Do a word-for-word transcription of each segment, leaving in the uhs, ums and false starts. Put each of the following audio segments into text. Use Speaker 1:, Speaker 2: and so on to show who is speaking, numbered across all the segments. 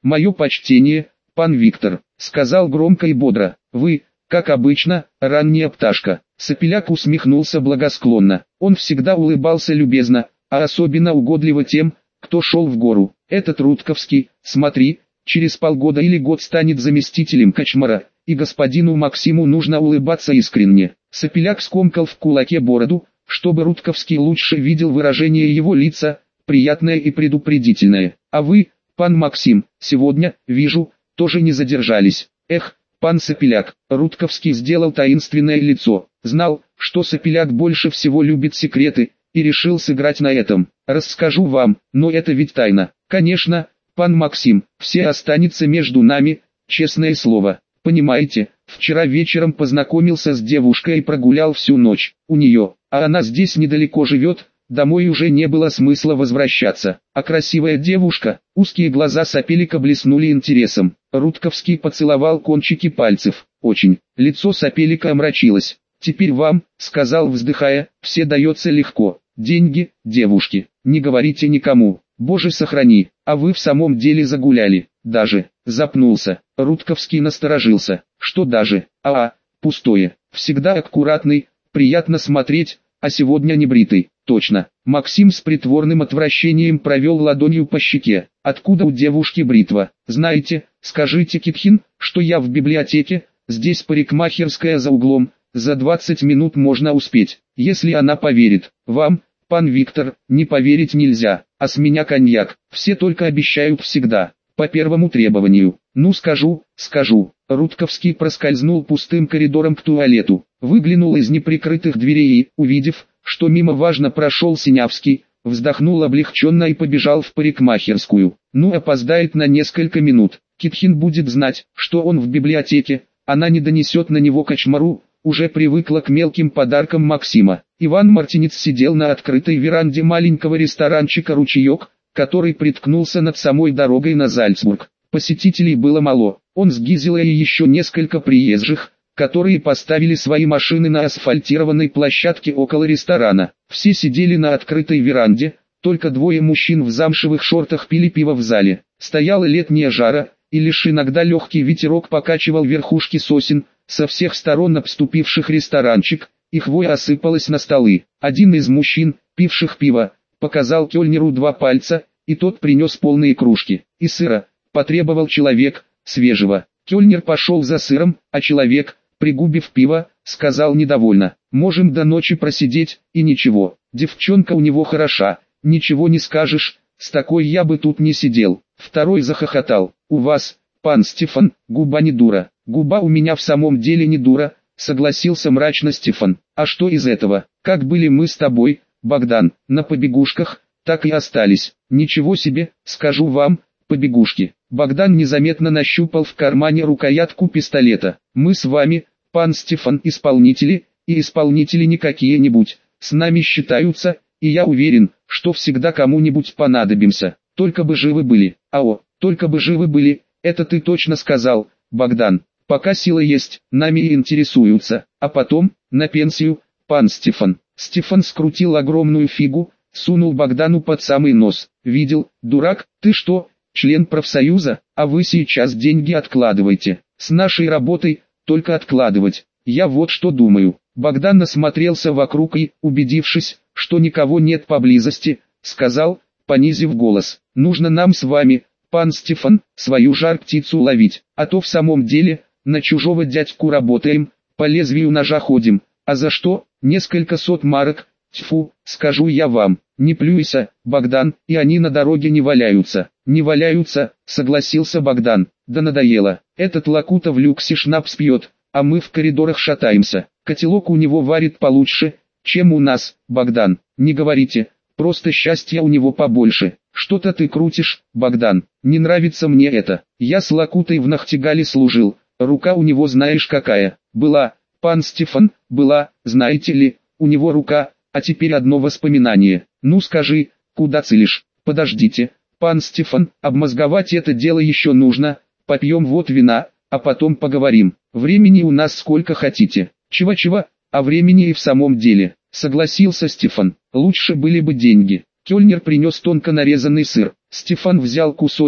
Speaker 1: «Мое почтение, пан Виктор», — сказал громко и бодро. «Вы, как обычно, ранняя пташка». Сопеляк усмехнулся благосклонно. Он всегда улыбался любезно, а особенно угодливо тем, кто шел в гору. «Этот Рудковский, смотри, через полгода или год станет заместителем Кочмара, и господину Максиму нужно улыбаться искренне». Сопеляк скомкал в кулаке бороду, чтобы Рудковский лучше видел выражение его лица, приятное и предупредительное. «А вы, пан Максим, сегодня, вижу, тоже не задержались. Эх, пан Сопеляк». Рудковский сделал таинственное лицо, знал, что Сопеляк больше всего любит секреты, и решил сыграть на этом. «Расскажу вам, но это ведь тайна». «Конечно, пан Максим, все останется между нами, честное слово. Понимаете, вчера вечером познакомился с девушкой и прогулял всю ночь. У нее, а она здесь недалеко живет, домой уже не было смысла возвращаться. А красивая девушка». Узкие глаза Сопелика блеснули интересом. Рудковский поцеловал кончики пальцев. «Очень». Лицо Сопелика омрачилось. «Теперь вам, — сказал вздыхая, — все дается легко. Деньги, девушки, не говорите никому. Боже сохрани, а вы в самом деле загуляли». «Даже», — запнулся. Рудковский насторожился. «Что даже? А, пустое. Всегда аккуратный, приятно смотреть, а сегодня не бритый». «Точно». Максим с притворным отвращением провел ладонью по щеке. «Откуда у девушки бритва?» «Знаете, скажите Китхин, что я в библиотеке, здесь парикмахерская за углом, за двадцать минут можно успеть, если она поверит. Вам, пан Виктор, не поверить нельзя, а с меня коньяк, все только обещают всегда, по первому требованию». «Ну скажу, скажу». Рудковский проскользнул пустым коридором к туалету, выглянул из неприкрытых дверей и, увидев, что мимо важно прошел Синявский, вздохнул облегченно и побежал в парикмахерскую. Ну опоздает на несколько минут. Китхин будет знать, что он в библиотеке, она не донесет на него Кочмару, уже привыкла к мелким подаркам Максима. Иван Мартинец сидел на открытой веранде маленького ресторанчика «Ручеек», который приткнулся над самой дорогой на Зальцбург. Посетителей было мало, он с Гизелой и еще несколько приезжих, которые поставили свои машины на асфальтированной площадке около ресторана. Все сидели на открытой веранде, только двое мужчин в замшевых шортах пили пиво в зале. Стояла летняя жара, и лишь иногда легкий ветерок покачивал верхушки сосен, со всех сторон обступивших ресторанчик, и хвоя осыпалась на столы. Один из мужчин, пивших пиво, показал кельнеру два пальца, и тот принес полные кружки. «И сыра», — потребовал человек, — «свежего». Кельнер пошел за сыром, а человек, пригубив пиво, сказал недовольно: «Можем до ночи просидеть, и ничего, девчонка у него хороша, ничего не скажешь, с такой я бы тут не сидел». Второй захохотал: «У вас, пан Стефан, губа не дура». «Губа у меня в самом деле не дура», — согласился мрачно Стефан. «А что из этого? Как были мы с тобой, Богдан, на побегушках, так и остались. Ничего себе, скажу вам, побегушки». Богдан незаметно нащупал в кармане рукоятку пистолета. «Мы с вами, пан Стефан, исполнители, и исполнители не какие-нибудь, с нами считаются, и я уверен, что всегда кому-нибудь понадобимся. Только бы живы были». «Ао, только бы живы были, это ты точно сказал, Богдан. Пока сила есть, нами и интересуются, а потом, на пенсию, пан Стефан». Стефан скрутил огромную фигу, сунул Богдану под самый нос. «Видел, дурак, ты что, член профсоюза, а вы сейчас деньги откладываете. С нашей работой, только откладывать. Я вот что думаю». Богдан осмотрелся вокруг и, убедившись, что никого нет поблизости, сказал, понизив голос: «Нужно нам с вами, пан Стефан, свою жар-птицу ловить, а то в самом деле, на чужого дядьку работаем, по лезвию ножа ходим, а за что, несколько сот марок, тьфу, скажу я вам». «Не плюйся, Богдан, и они на дороге не валяются». «Не валяются», согласился Богдан. «Да надоело, этот Лакута в люксе шнапс пьет, а мы в коридорах шатаемся. Котелок у него варит получше, чем у нас, Богдан. Не говорите, просто счастья у него побольше». «Что-то ты крутишь, Богдан, не нравится мне это. Я с Лакутой в Нахтигале служил, рука у него знаешь какая, была, пан Стефан, была, знаете ли, у него рука, а теперь одно воспоминание. Ну скажи, куда целишь?» «Подождите, пан Стефан, обмозговать это дело еще нужно, попьем вот вина, а потом поговорим. Времени у нас сколько хотите». «Чего-чего, а времени и в самом деле», согласился Стефан. «Лучше были бы деньги». Кельнер принес тонко нарезанный сыр. Стефан взял кусочек,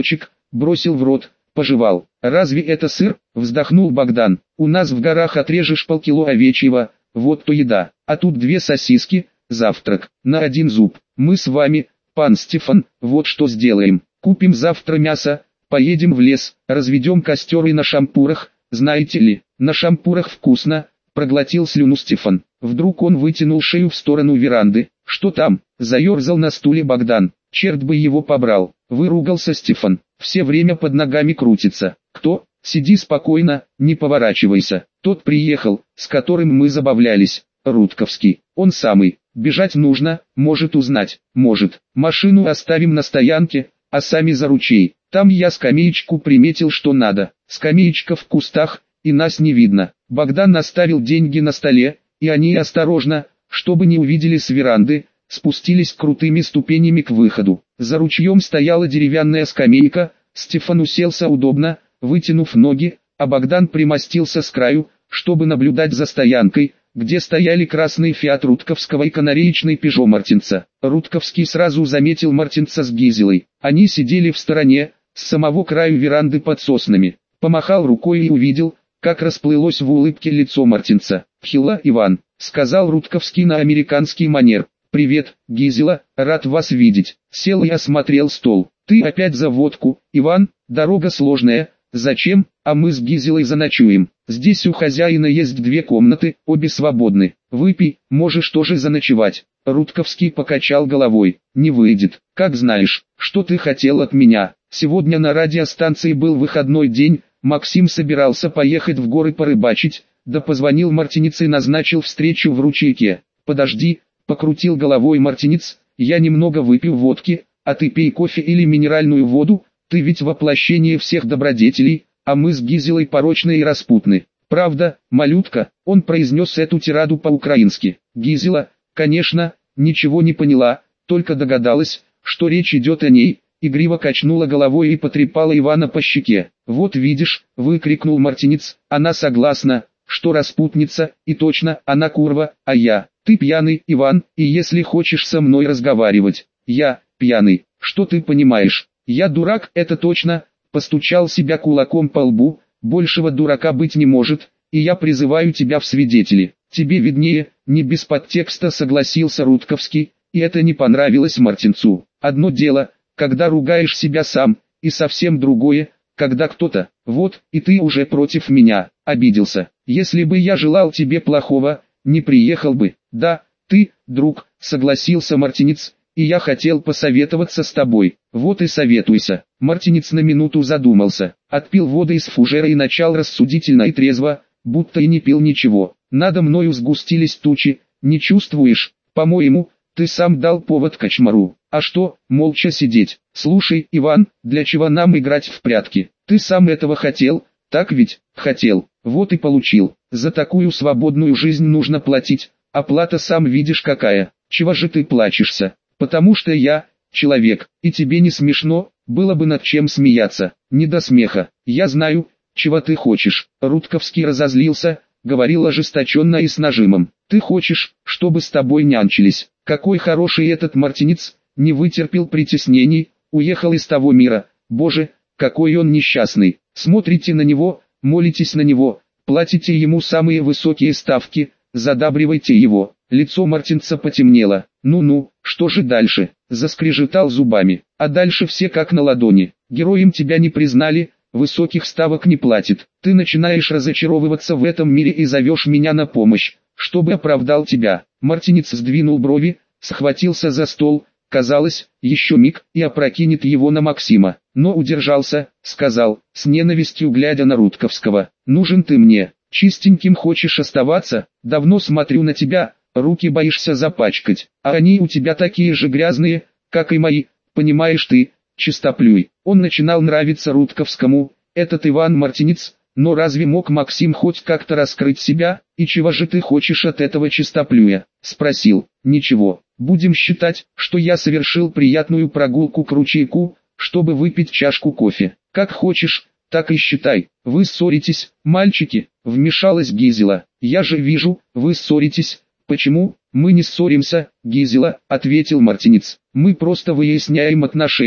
Speaker 1: бросил в рот, пожевал. «Разве это сыр?» – вздохнул Богдан. «У нас в горах отрежешь полкило овечьего, вот то еда, а тут две сосиски, завтрак, на один зуб. Мы с вами, пан Стефан, вот что сделаем. Купим завтра мясо, поедем в лес, разведем костер и на шампурах, знаете ли, на шампурах вкусно», – проглотил слюну Стефан. Вдруг он вытянул шею в сторону веранды. «Что там?» – заерзал на стуле Богдан. «Черт бы его побрал!» – выругался Стефан. «Все время под ногами крутится. Кто? Сиди спокойно, не поворачивайся. Тот приехал, с которым мы забавлялись. Рудковский. Он самый. Бежать нужно, может узнать. Может. Машину оставим на стоянке, а сами за ручей. Там я скамеечку приметил, что надо. Скамеечка в кустах, и нас не видно». Богдан оставил деньги на столе, и они осторожно, чтобы не увидели с веранды, спустились крутыми ступенями к выходу. За ручьем стояла деревянная скамейка, Стефан уселся удобно, вытянув ноги, а Богдан примостился с краю, чтобы наблюдать за стоянкой, где стояли красный фиат Рудковского и канареечный Пежо Мартинца. Рудковский сразу заметил Мартинца с Гизелой. Они сидели в стороне, с самого краю веранды под соснами. Помахал рукой и увидел, как расплылось в улыбке лицо Мартинца. «Хила, Иван», — сказал Рудковский на американский манер. «Привет, Гизела, рад вас видеть». Сел и осмотрел стол. «Ты опять за водку, Иван? Дорога сложная. Зачем? А мы с Гизелой заночуем. Здесь у хозяина есть две комнаты, обе свободны. Выпей, можешь тоже заночевать». Рудковский покачал головой. «Не выйдет. Как знаешь, что ты хотел от меня? Сегодня на радиостанции был выходной день, Максим собирался поехать в горы порыбачить, да позвонил Мартинец и назначил встречу в ручейке. Подожди». Покрутил головой Мартинец, «я немного выпью водки, а ты пей кофе или минеральную воду, ты ведь воплощение всех добродетелей, а мы с Гизелой порочны и распутны. Правда, малютка?» Он произнес эту тираду по-украински. Гизела, конечно, ничего не поняла, только догадалась, что речь идет о ней, игриво качнула головой и потрепала Ивана по щеке. «Вот видишь», — выкрикнул Мартинец, «она согласна, что распутница, и точно, она курва, а я... Ты пьяный, Иван, и если хочешь со мной разговаривать, я, пьяный, что ты понимаешь? Я дурак, это точно», постучал себя кулаком по лбу, «большего дурака быть не может, и я призываю тебя в свидетели». «Тебе виднее», не без подтекста согласился Рудковский, и это не понравилось Мартинцу. «Одно дело, когда ругаешь себя сам, и совсем другое, когда кто-то, вот, и ты уже против меня, обиделся. Если бы я желал тебе плохого, не приехал бы». «Да, ты, друг», согласился Мартинец, «и я хотел посоветоваться с тобой». «Вот и советуйся». Мартинец на минуту задумался, отпил воды из фужера и начал рассудительно и трезво, будто и не пил ничего. «Надо мною сгустились тучи, не чувствуешь? По-моему, ты сам дал повод кочмару. А что, молча сидеть? Слушай, Иван, для чего нам играть в прятки? Ты сам этого хотел, так ведь?» «Хотел, вот и получил. За такую свободную жизнь нужно платить. Оплата сам видишь какая. Чего же ты плачешься? Потому что я, человек, и тебе не смешно, было бы над чем смеяться». «Не до смеха. Я знаю, чего ты хочешь». Рудковский разозлился, говорил ожесточенно и с нажимом. «Ты хочешь, чтобы с тобой нянчились. Какой хороший этот Мартинец, не вытерпел притеснений, уехал из того мира. Боже, какой он несчастный. Смотрите на него, молитесь на него, платите ему самые высокие ставки, задабривайте его». Лицо Мартинца потемнело. «Ну-ну, что же дальше?» Заскрежетал зубами. «А дальше все как на ладони. Героем тебя не признали, высоких ставок не платит. Ты начинаешь разочаровываться в этом мире и зовешь меня на помощь, чтобы оправдал тебя». Мартинец сдвинул брови, схватился за стол, казалось, еще миг, и опрокинет его на Максима. Но удержался, сказал, с ненавистью глядя на Рудковского: «Нужен ты мне. Чистеньким хочешь оставаться? Давно смотрю на тебя, руки боишься запачкать, а они у тебя такие же грязные, как и мои, понимаешь ты, чистоплюй». Он начинал нравиться Рудковскому, этот Иван Мартинец, но разве мог Максим хоть как-то раскрыть себя? «И чего же ты хочешь от этого чистоплюя?» — спросил. «Ничего, будем считать, что я совершил приятную прогулку к ручейку, чтобы выпить чашку кофе. Как хочешь, так и считай. Вы ссоритесь, мальчики», — вмешалась Гизела. «Я же вижу, вы ссоритесь». «Почему? Мы не ссоримся, Гизела», — ответил Мартинец. «Мы просто выясняем отношения».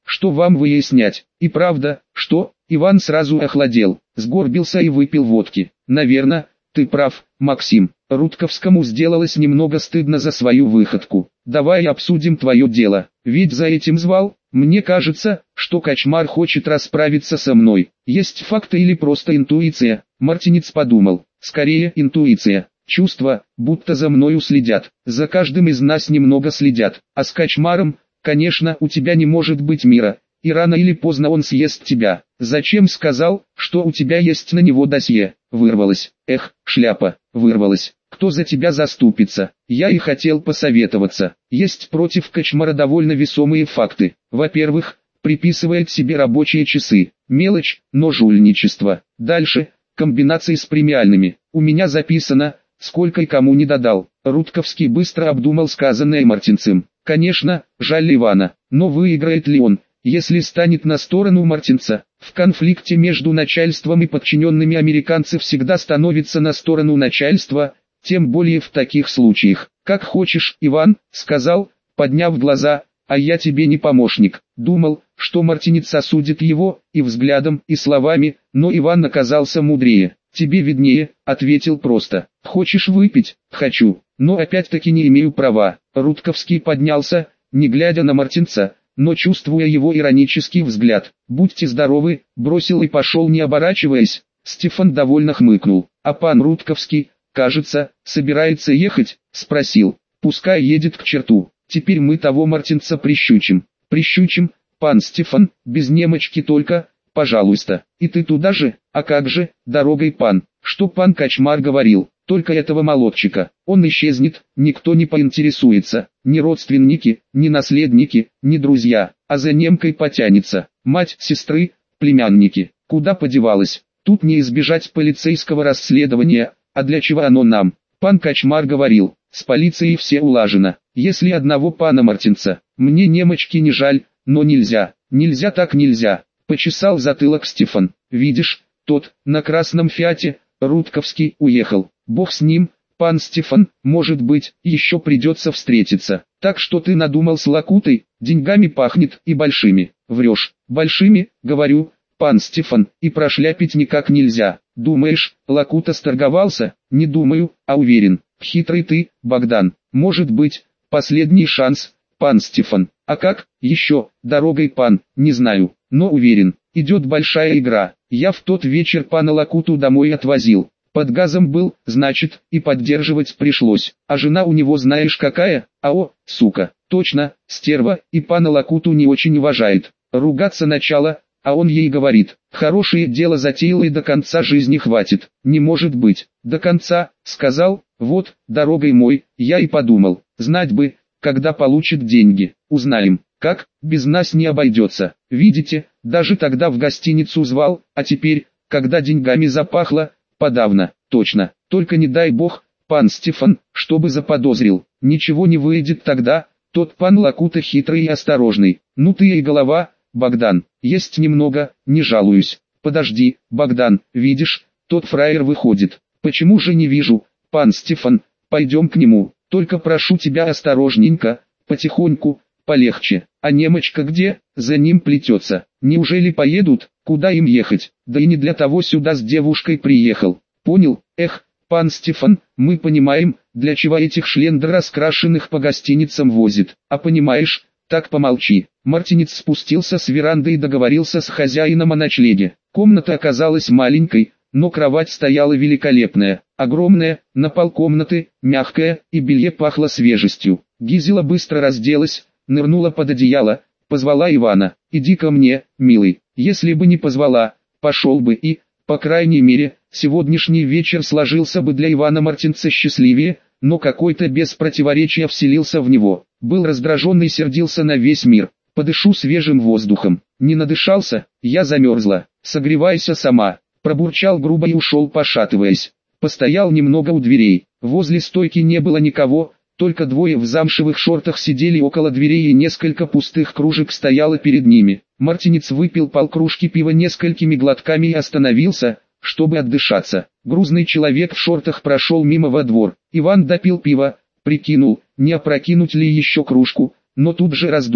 Speaker 1: что вам выяснять? И правда, что? Иван сразу охладел, сгорбился и выпил водки. Наверное, ты прав, Максим. Рудковскому сделалось немного стыдно за свою выходку. Давай обсудим твое дело, ведь за этим звал. Мне кажется, что Кочмар хочет расправиться со мной. Есть факты или просто интуиция? Мартинец подумал. Скорее интуиция. Чувство, будто за мною следят. За каждым из нас немного следят. А с Кочмаром, конечно, у тебя не может быть мира. И рано или поздно он съест тебя. Зачем сказал, что у тебя есть на него досье? Вырвалось. Эх, шляпа, вырвалось. Кто за тебя заступится? Я и хотел посоветоваться. Есть против Кочмара довольно весомые факты. Во-первых, приписывает себе рабочие часы. Мелочь, но жульничество. Дальше, комбинации с премиальными. У меня записано, сколько и кому не додал. Рудковский быстро обдумал сказанное Мартинцем. Конечно, жаль Ивана, но выиграет ли он, если станет на сторону Мартинца? В конфликте между начальством и подчиненными американцы всегда становятся на сторону начальства, тем более в таких случаях. «Как хочешь, Иван», — сказал, подняв глаза, — «а я тебе не помощник». Думал, что Мартинец осудит его, и взглядом, и словами, но Иван оказался мудрее. «Тебе виднее», — ответил просто. «Хочешь выпить?» «Хочу, но опять-таки не имею права». Рудковский поднялся, не глядя на Мартинца, но чувствуя его иронический взгляд. «Будьте здоровы», — бросил и пошел, не оборачиваясь. Стефан довольно хмыкнул. «А пан Рудковский, кажется, собирается ехать?» — спросил. «Пускай едет к черту. Теперь мы того Мартинца прищучим». «Прищучим, пан Стефан, без немочки только, пожалуйста. И ты туда же? А как же, дорогой пан? Что пан Кочмар говорил? Только этого молодчика. Он исчезнет, никто не поинтересуется. Ни родственники, ни наследники, ни друзья. А за немкой потянется. Мать, сестры, племянники. Куда подевалась? Тут не избежать полицейского расследования. А для чего оно нам?» Пан Кочмар говорил, с полицией все улажено. Если одного пана Мартинца, мне немочки не жаль, но нельзя, нельзя так нельзя. Почесал затылок Стефан. «Видишь, тот, на красном фиате, Рудковский, уехал. Бог с ним, пан Стефан, может быть, еще придется встретиться. Так что ты надумал с Лакутой? Деньгами пахнет и большими». «Врешь, большими, говорю, пан Стефан, и прошляпить никак нельзя». «Думаешь, Лакута сторговался?» «Не думаю, а уверен. Хитрый ты, Богдан. Может быть, последний шанс, пан Стефан. А как, еще, дорогой пан, не знаю, но уверен, идет большая игра. Я в тот вечер пана Лакуту домой отвозил. Под газом был, значит, и поддерживать пришлось. А жена у него знаешь какая? Ао, сука, точно, стерва, и пана Лакуту не очень уважает. Ругаться начала, а он ей говорит, хорошее дело затеял и до конца жизни хватит. Не может быть. До конца, сказал, вот, дорогой мой, я и подумал, знать бы, когда получит деньги. Узнаем, как, без нас не обойдется. Видите, даже тогда в гостиницу звал, а теперь, когда деньгами запахло, подавно. Точно, только не дай бог, пан Стефан, чтобы заподозрил. Ничего не выйдет тогда, тот пан Лакута хитрый и осторожный. Ну ты и голова, Богдан, есть немного, не жалуюсь. Подожди, Богдан, видишь, тот фраер выходит. Почему же не вижу, пан Стефан, пойдем к нему, только прошу тебя осторожненько, потихоньку, полегче. А немочка где? За ним плетется. Неужели поедут? Куда им ехать? Да и не для того сюда с девушкой приехал. Понял? Эх, пан Стефан, мы понимаем, для чего этих шлендер раскрашенных по гостиницам возит. А понимаешь, так помолчи. Мартинец спустился с веранды и договорился с хозяином о ночлеге. Комната оказалась маленькой, но кровать стояла великолепная, огромная, на пол комнаты, мягкая, и белье пахло свежестью. Гизела быстро разделась, нырнула под одеяло, позвала Ивана. «Иди ко мне, милый». Если бы не позвала, пошел бы и, по крайней мере, сегодняшний вечер сложился бы для Ивана Мартинца счастливее, но какой-то без противоречия вселился в него. Был раздражен и сердился на весь мир. «Подышу свежим воздухом». Не надышался, я замерзла. «Согревайся сама». Пробурчал грубо и ушел, пошатываясь. Постоял немного у дверей. Возле стойки не было никого, только двое в замшевых шортах сидели около дверей и несколько пустых кружек стояло перед ними. Мартинец выпил полкружки пива несколькими глотками и остановился, чтобы отдышаться. Грузный человек в шортах прошел мимо во двор. Иван допил пиво, прикинул, не опрокинуть ли еще кружку, но тут же раздумал.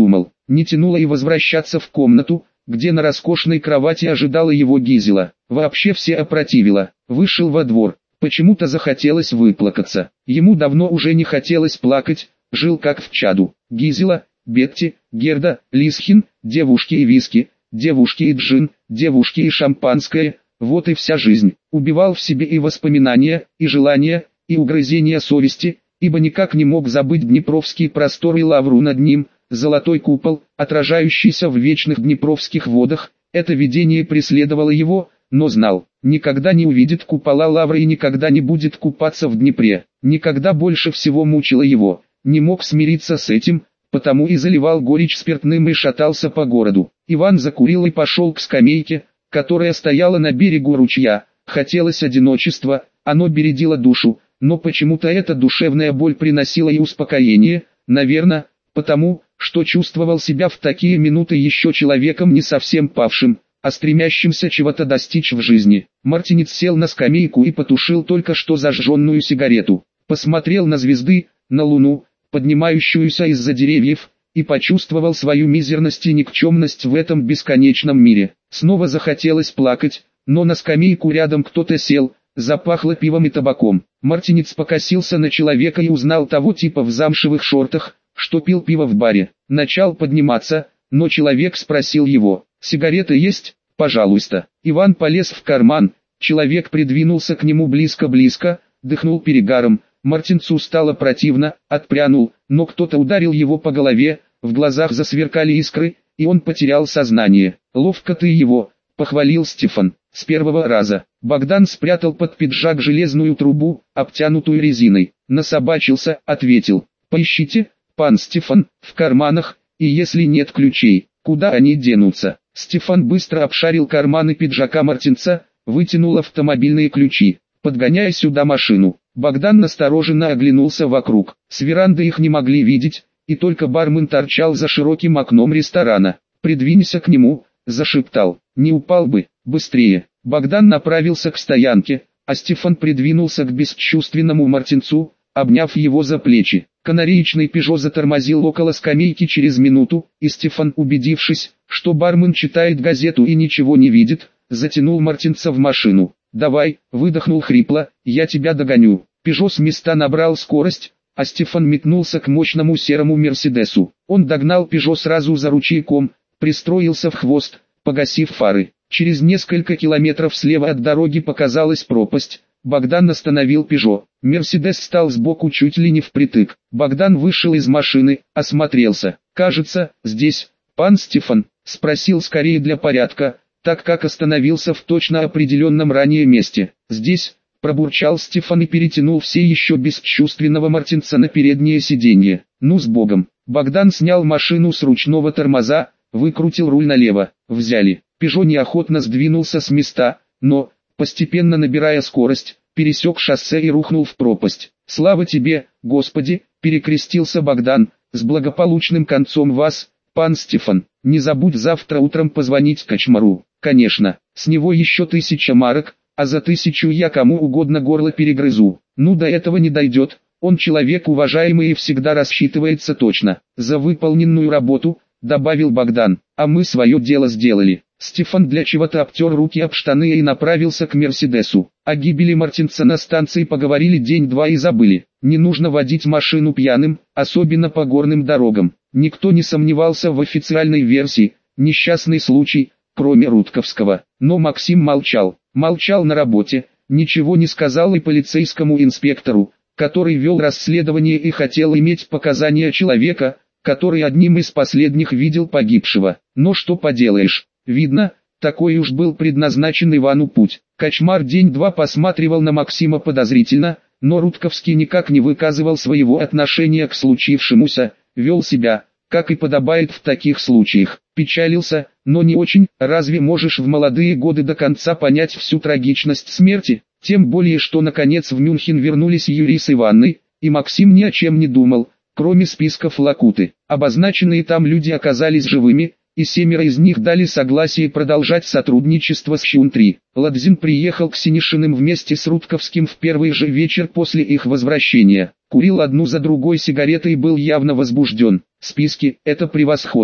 Speaker 1: не тянуло и возвращаться в комнату, где на роскошной кровати ожидала его Гизела. Вообще все опротивило. Вышел во двор. Почему-то захотелось выплакаться. Ему давно уже не хотелось плакать, жил как в чаду. Гизела, Бетти, Герда, Лисхин, девушки и виски, девушки и джин, девушки и шампанское, вот и вся жизнь. Убивал в себе и воспоминания, и желания, и угрызения совести, ибо никак не мог забыть днепровский простор и лавру над ним, золотой купол, отражающийся в вечных днепровских водах. Это видение преследовало его, но знал, никогда не увидит купола лавры и никогда не будет купаться в Днепре. Никогда больше всего мучило его, не мог смириться с этим, потому и заливал горечь спиртным и шатался по городу. Иван закурил и пошел к скамейке, которая стояла на берегу ручья. Хотелось одиночества, оно бередило душу, но почему-то эта душевная боль приносила и успокоение, наверное, потому, что чувствовал себя в такие минуты еще человеком не совсем павшим, а стремящимся чего-то достичь в жизни. Мартинец сел на скамейку и потушил только что зажженную сигарету. Посмотрел на звезды, на луну, поднимающуюся из-за деревьев, и почувствовал свою мизерность и никчемность в этом бесконечном мире. Снова захотелось плакать, но на скамейку рядом кто-то сел, запахло пивом и табаком. Мартинец покосился на человека и узнал того типа в замшевых шортах, что пил пиво в баре. Начал подниматься, но человек спросил его: «Сигареты есть? Пожалуйста». Иван полез в карман, человек придвинулся к нему близко-близко, дыхнул перегаром. Мартинцу стало противно, отпрянул, но кто-то ударил его по голове, в глазах засверкали искры, и он потерял сознание. «Ловко ты его», — похвалил Стефан, — «с первого раза». Богдан спрятал под пиджак железную трубу, обтянутую резиной. «Насобачился», — ответил. «Поищите, пан Стефан, в карманах, и если нет ключей, куда они денутся?» Стефан быстро обшарил карманы пиджака Мартинца, вытянул автомобильные ключи. «Подгоняя сюда машину». Богдан настороженно оглянулся вокруг. С веранды их не могли видеть, и только бармен торчал за широким окном ресторана. «Придвинься к нему», — зашептал. «Не упал бы, быстрее». Богдан направился к стоянке, а Стефан придвинулся к бесчувственному Мартинцу, обняв его за плечи. Канареечный «Пежо» затормозил около скамейки через минуту, и Стефан, убедившись, что бармен читает газету и ничего не видит, затянул Мартинца в машину. «Давай», — выдохнул хрипло, — «я тебя догоню». «Пежо» с места набрал скорость, а Стефан метнулся к мощному серому «Мерседесу». Он догнал «Пежо» сразу за ручейком, пристроился в хвост, погасив фары. Через несколько километров слева от дороги показалась пропасть. Богдан остановил «Пежо». «Мерседес» стал сбоку чуть ли не впритык. Богдан вышел из машины, осмотрелся. «Кажется, здесь, пан Стефан?» — спросил скорее для порядка, так как остановился в точно определенном ранее месте. «Здесь», — пробурчал Стефан и перетянул все еще бесчувственного Мартинца на переднее сиденье. «Ну с Богом». Богдан снял машину с ручного тормоза, выкрутил руль налево. Взяли. «Пежо» неохотно сдвинулся с места, но, постепенно набирая скорость, пересек шоссе и рухнул в пропасть. «Слава тебе, Господи!» — перекрестился Богдан. «С благополучным концом вас, пан Стефан. Не забудь завтра утром позвонить Кочмару». «Конечно, с него еще тысяча марок, а за тысячу я кому угодно горло перегрызу». «Ну до этого не дойдет, он человек уважаемый и всегда рассчитывается точно. За выполненную работу», — добавил Богдан, — «а мы свое дело сделали». Стефан для чего-то обтер руки об штаны и направился к Мерседесу. О гибели Мартинца на станции поговорили день-два и забыли. Не нужно водить машину пьяным, особенно по горным дорогам. Никто не сомневался в официальной версии, несчастный случай, кроме Рудковского. Но Максим молчал. Молчал на работе, ничего не сказал и полицейскому инспектору, который вел расследование и хотел иметь показания человека, который одним из последних видел погибшего. Но что поделаешь, видно, такой уж был предназначен Ивану путь. Кочмар день-два посматривал на Максима подозрительно, но Рудковский никак не выказывал своего отношения к случившемуся, вел себя, как и подобает в таких случаях. Печалился, но не очень. Разве можешь в молодые годы до конца понять всю трагичность смерти? Тем более, что наконец в Мюнхен вернулись Юрий с Иванной, и Максим ни о чем не думал, кроме списков Лакуты. Обозначенные там люди оказались живыми, и семеро из них дали согласие продолжать сотрудничество с Щун-три. Ладзин приехал к Синишиным вместе с Рудковским в первый же вечер после их возвращения. Курил одну за другой сигареты и был явно возбужден. «Списки – это превосходно.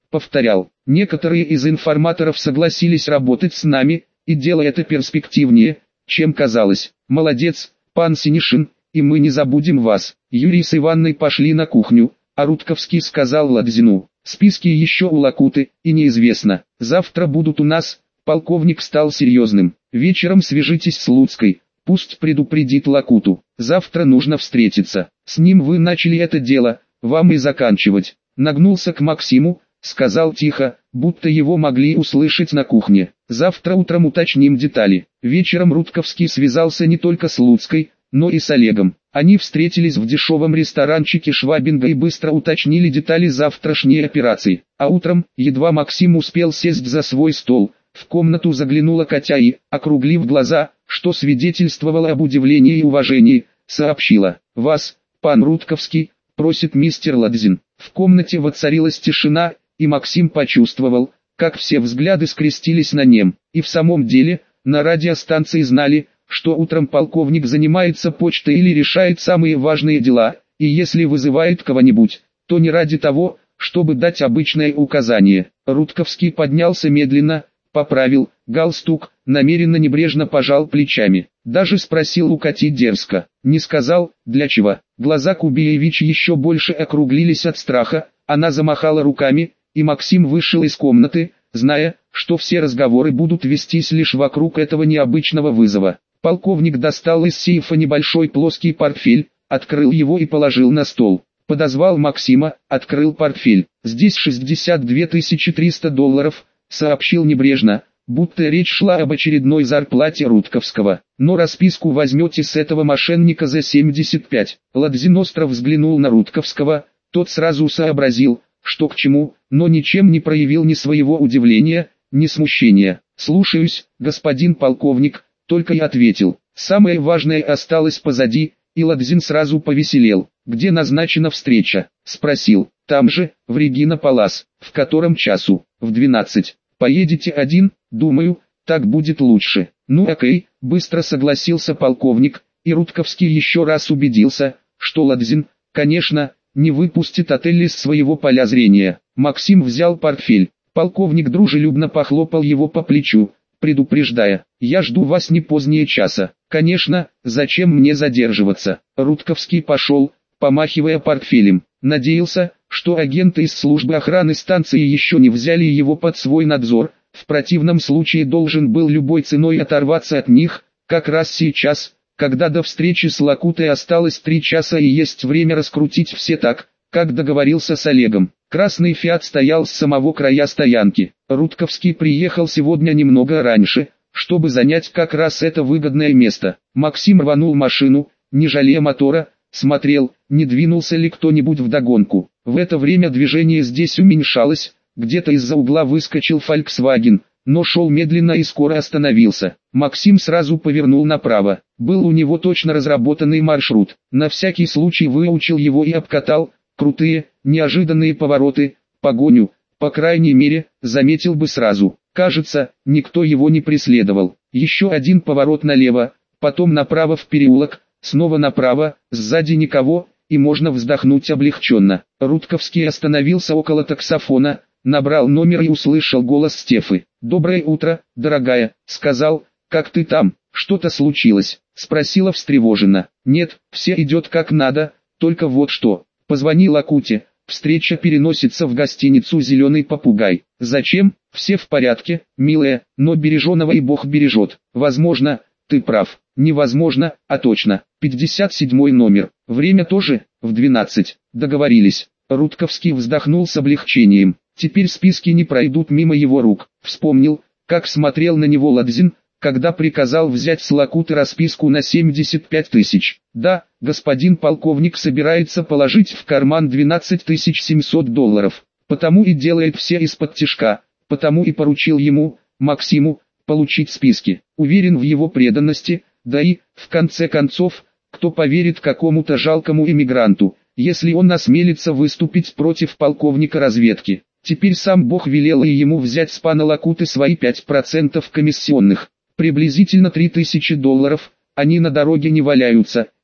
Speaker 1: повторял. Некоторые из информаторов согласились работать с нами, и дело это перспективнее, чем казалось. Молодец, пан Синишин, и мы не забудем вас. Юрий с Иванной пошли на кухню, а Рудковский сказал Ладзину: списки еще у Лакуты, и неизвестно, завтра будут у нас. Полковник стал серьезным. Вечером свяжитесь с Луцкой, пусть предупредит Лакуту. Завтра нужно встретиться. С ним вы начали это дело, вам и заканчивать. Нагнулся к Максиму, сказал тихо, будто его могли услышать на кухне. Завтра утром уточним детали. Вечером Рудковский связался не только с Луцкой, но и с Олегом. Они встретились в дешевом ресторанчике Швабинга и быстро уточнили детали завтрашней операции. А утром, едва Максим успел сесть за свой стол, в комнату заглянула Катя и, округлив глаза, что свидетельствовало об удивлении и уважении, сообщила: «Вас, пан Рудковский, просит мистер Ладзин». В комнате воцарилась тишина, и Максим почувствовал, как все взгляды скрестились на нем. И в самом деле, на радиостанции знали, что утром полковник занимается почтой или решает самые важные дела, и если вызывает кого-нибудь, то не ради того, чтобы дать обычное указание. Рудковский поднялся медленно, поправил галстук, намеренно небрежно пожал плечами. Даже спросил у Кати дерзко. Не сказал, для чего. Глаза Кубиевич еще больше округлились от страха, она замахала руками, и Максим вышел из комнаты, зная, что все разговоры будут вестись лишь вокруг этого необычного вызова. Полковник достал из сейфа небольшой плоский портфель, открыл его и положил на стол. Подозвал Максима, открыл портфель. «Здесь шестьдесят две тысячи триста долларов», сообщил небрежно, будто речь шла об очередной зарплате Рудковского. «Но расписку возьмете с этого мошенника за семьдесят пять». Ладзин остро взглянул на Рудковского, тот сразу сообразил, что к чему, но ничем не проявил ни своего удивления, ни смущения. «Слушаюсь, господин полковник», только и ответил. Самое важное осталось позади, и Ладзин сразу повеселел. «Где назначена встреча?» — спросил. «Там же, в Регина Палас». «В котором часу?» «В двенадцать. Поедете один?» «Думаю, так будет лучше». «Ну окей», — быстро согласился полковник, и Рудковский еще раз убедился, что Ладзин, конечно, не выпустит отель из своего поля зрения. Максим взял портфель. Полковник дружелюбно похлопал его по плечу, предупреждая: «Я жду вас не позднее часа». «Конечно, зачем мне задерживаться?» Рудковский пошел, помахивая портфелем. Надеялся, что агенты из службы охраны станции еще не взяли его под свой надзор, в противном случае должен был любой ценой оторваться от них, как раз сейчас, когда до встречи с Лакутой осталось три часа и есть время раскрутить все так, как договорился с Олегом. Красный «Фиат» стоял с самого края стоянки. Рудковский приехал сегодня немного раньше, чтобы занять как раз это выгодное место. Максим рванул машину, не жалея мотора, смотрел, не двинулся ли кто-нибудь вдогонку. В это время движение здесь уменьшалось, где-то из-за угла выскочил «Фольксваген», но шел медленно и скоро остановился. Максим сразу повернул направо. Был у него точно разработанный маршрут. На всякий случай выучил его и обкатал. Крутые, неожиданные повороты, погоню, по крайней мере, заметил бы сразу. Кажется, никто его не преследовал. Еще один поворот налево, потом направо в переулок, снова направо, сзади никого, и можно вздохнуть облегченно. Рудковский остановился около таксофона, набрал номер и услышал голос Стефы. «Доброе утро, дорогая», — сказал. «Как ты там? Что-то случилось?» — спросила встревоженно. «Нет, все идет как надо, только вот что. Позвони Лакуте, встреча переносится в гостиницу «Зеленый попугай». Зачем? Все в порядке, милая, но береженого и Бог бережет. Возможно, ты прав. Невозможно, а точно. пятьдесят седьмой номер. Время тоже, в двенадцать. Договорились. Рудковский вздохнул с облегчением. Теперь списки не пройдут мимо его рук. Вспомнил, как смотрел на него Ладзин, когда приказал взять с Лакуты расписку на семьдесят пять тысяч. Да, господин полковник собирается положить в карман двенадцать тысяч семьсот долларов. Потому и делает все из-под тишка, потому и поручил ему, Максиму, получить списки. Уверен в его преданности, да и, в конце концов, кто поверит какому-то жалкому иммигранту, если он осмелится выступить против полковника разведки. Теперь сам Бог велел и ему взять с пана Лакуты свои пять процентов комиссионных. Приблизительно три тысячи долларов, они на дороге не валяются,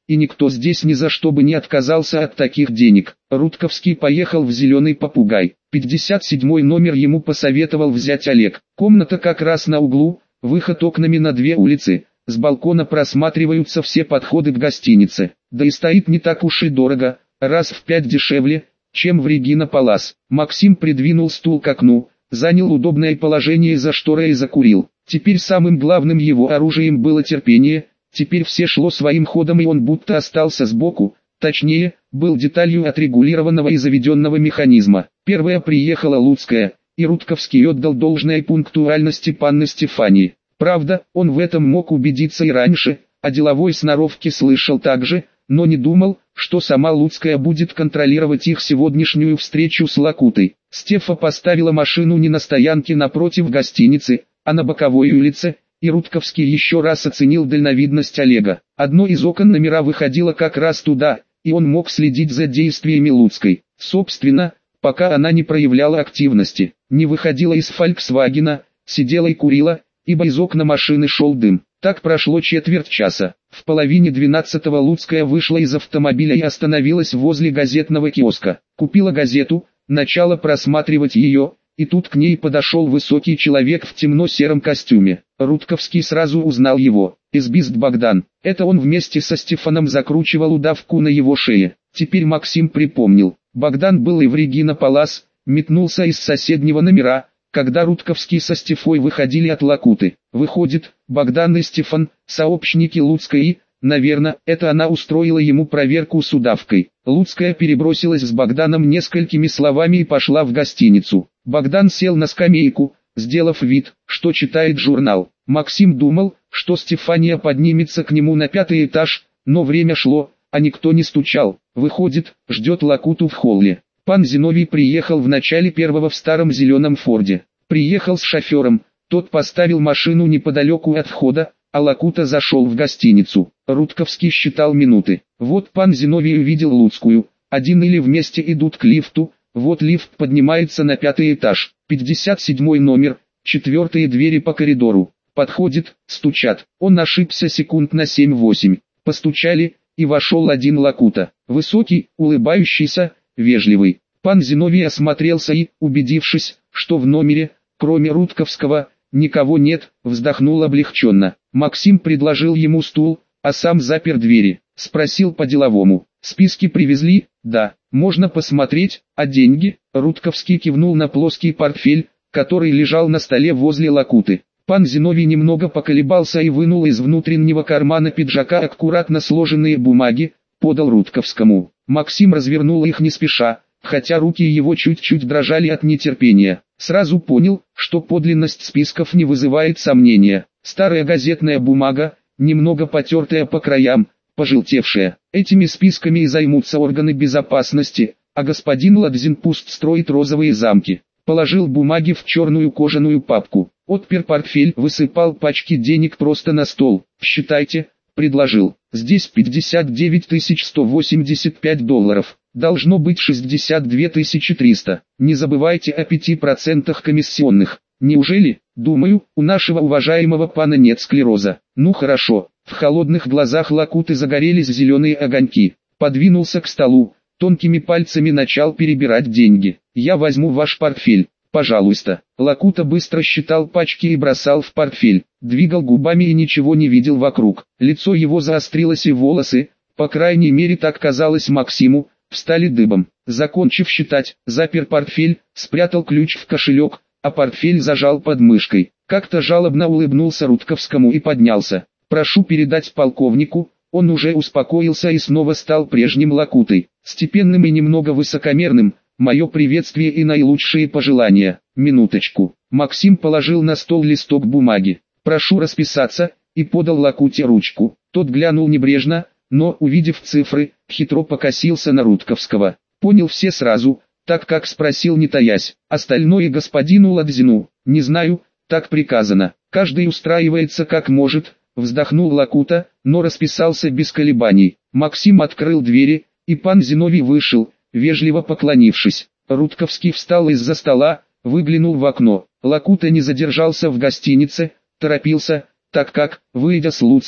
Speaker 1: и никто здесь ни за что бы не отказался от таких денег. Рудковский поехал в «Зеленый попугай». пятьдесят седьмой номер ему посоветовал взять Олег. Комната как раз на углу, выход окнами на две улицы. С балкона просматриваются все подходы к гостинице. Да и стоит не так уж и дорого, раз в пять дешевле, чем в Регина Палас. Максим придвинул стул к окну, занял удобное положение за шторой и закурил. Теперь самым главным его оружием было терпение. Теперь все шло своим ходом, и он будто остался сбоку, точнее, был деталью отрегулированного и заведенного механизма. Первая приехала Луцкая, и Рудковский отдал должное пунктуальности панны Стефании. Правда, он в этом мог убедиться и раньше, о деловой сноровке слышал также, но не думал, что сама Луцкая будет контролировать их сегодняшнюю встречу с Лакутой. Стефа поставила машину не на стоянке напротив гостиницы, а на боковой улице, и Рудковский еще раз оценил дальновидность Олега. Одно из окон номера выходило как раз туда, и он мог следить за действиями Луцкой. Собственно, пока она не проявляла активности, не выходила из «Фольксвагена», сидела и курила, ибо из окна машины шел дым. Так прошло четверть часа. В половине двенадцатого Луцкая вышла из автомобиля и остановилась возле газетного киоска. Купила газету, начала просматривать ее, и тут к ней подошел высокий человек в темно-сером костюме. Рудковский сразу узнал его. Избист Богдан. Это он вместе со Стефаном закручивал удавку на его шее. Теперь Максим припомнил. Богдан был и в Регина Палас, метнулся из соседнего номера, когда Рудковский со Стефой выходили от Лакуты. Выходит, Богдан и Стефан – сообщники Луцкой и, наверное, это она устроила ему проверку с удавкой. Луцкая перебросилась с Богданом несколькими словами и пошла в гостиницу. Богдан сел на скамейку, сделав вид, что читает журнал. Максим думал, что Стефания поднимется к нему на пятый этаж, но время шло, а никто не стучал. Выходит, ждет Лакуту в холле. Пан Зиновий приехал в начале первого в старом зеленом Форде. Приехал с шофером, тот поставил машину неподалеку от входа, а Лакута зашел в гостиницу. Рудковский считал минуты. Вот пан Зиновий увидел Луцкую, один или вместе идут к лифту, вот лифт поднимается на пятый этаж. пятьдесят седьмой номер, четвертые двери по коридору. Подходит, стучат. Он ошибся секунд на семь-восемь. Постучали, и вошел один Лакута. Высокий, улыбающийся, вежливый. Пан Зиновий осмотрелся и, убедившись, что в номере, кроме Рудковского, никого нет, вздохнул облегченно. Максим предложил ему стул, а сам запер двери. Спросил по-деловому. Списки привезли? Да. Можно посмотреть, а деньги? Рудковский кивнул на плоский портфель, который лежал на столе возле Лакуты. Пан Зиновий немного поколебался и вынул из внутреннего кармана пиджака аккуратно сложенные бумаги, подал Рудковскому. Максим развернул их не спеша, хотя руки его чуть-чуть дрожали от нетерпения. Сразу понял, что подлинность списков не вызывает сомнения. Старая газетная бумага, немного потертая по краям, пожелтевшая. Этими списками и займутся органы безопасности, а господин Ладзин пусть строит розовые замки. Положил бумаги в черную кожаную папку. Отпер портфель, высыпал пачки денег просто на стол. «Считайте», — предложил. «Здесь пятьдесят девять тысяч сто восемьдесят пять долларов. Должно быть шестьдесят две тысячи триста. Не забывайте о пяти процентах комиссионных. Неужели? Думаю, у нашего уважаемого пана нет склероза. Ну хорошо». В холодных глазах Лакуты загорелись зеленые огоньки. Подвинулся к столу, тонкими пальцами начал перебирать деньги. «Я возьму ваш портфель, пожалуйста». Лакута быстро считал пачки и бросал в портфель. Двигал губами и ничего не видел вокруг. Лицо его заострилось и волосы, по крайней мере так казалось Максиму, встали дыбом. Закончив считать, запер портфель, спрятал ключ в кошелек, а портфель зажал под мышкой. Как-то жалобно улыбнулся Рудковскому и поднялся. «Прошу передать полковнику». Он уже успокоился и снова стал прежним Лакутой, степенным и немного высокомерным. «Мое приветствие и наилучшие пожелания». «Минуточку». Максим положил на стол листок бумаги. «Прошу расписаться», и подал Лакуте ручку. Тот глянул небрежно, но, увидев цифры, хитро покосился на Рудковского. Понял все сразу, так как спросил не таясь. «Остальное господину Ладзину». «Не знаю, так приказано. Каждый устраивается как может», вздохнул Лакута, но расписался без колебаний. Максим открыл двери, и пан Зиновий вышел, вежливо поклонившись. Рудковский встал из-за стола, выглянул в окно. Лакута не задержался в гостинице, торопился, так как, выйдя с Луцкой,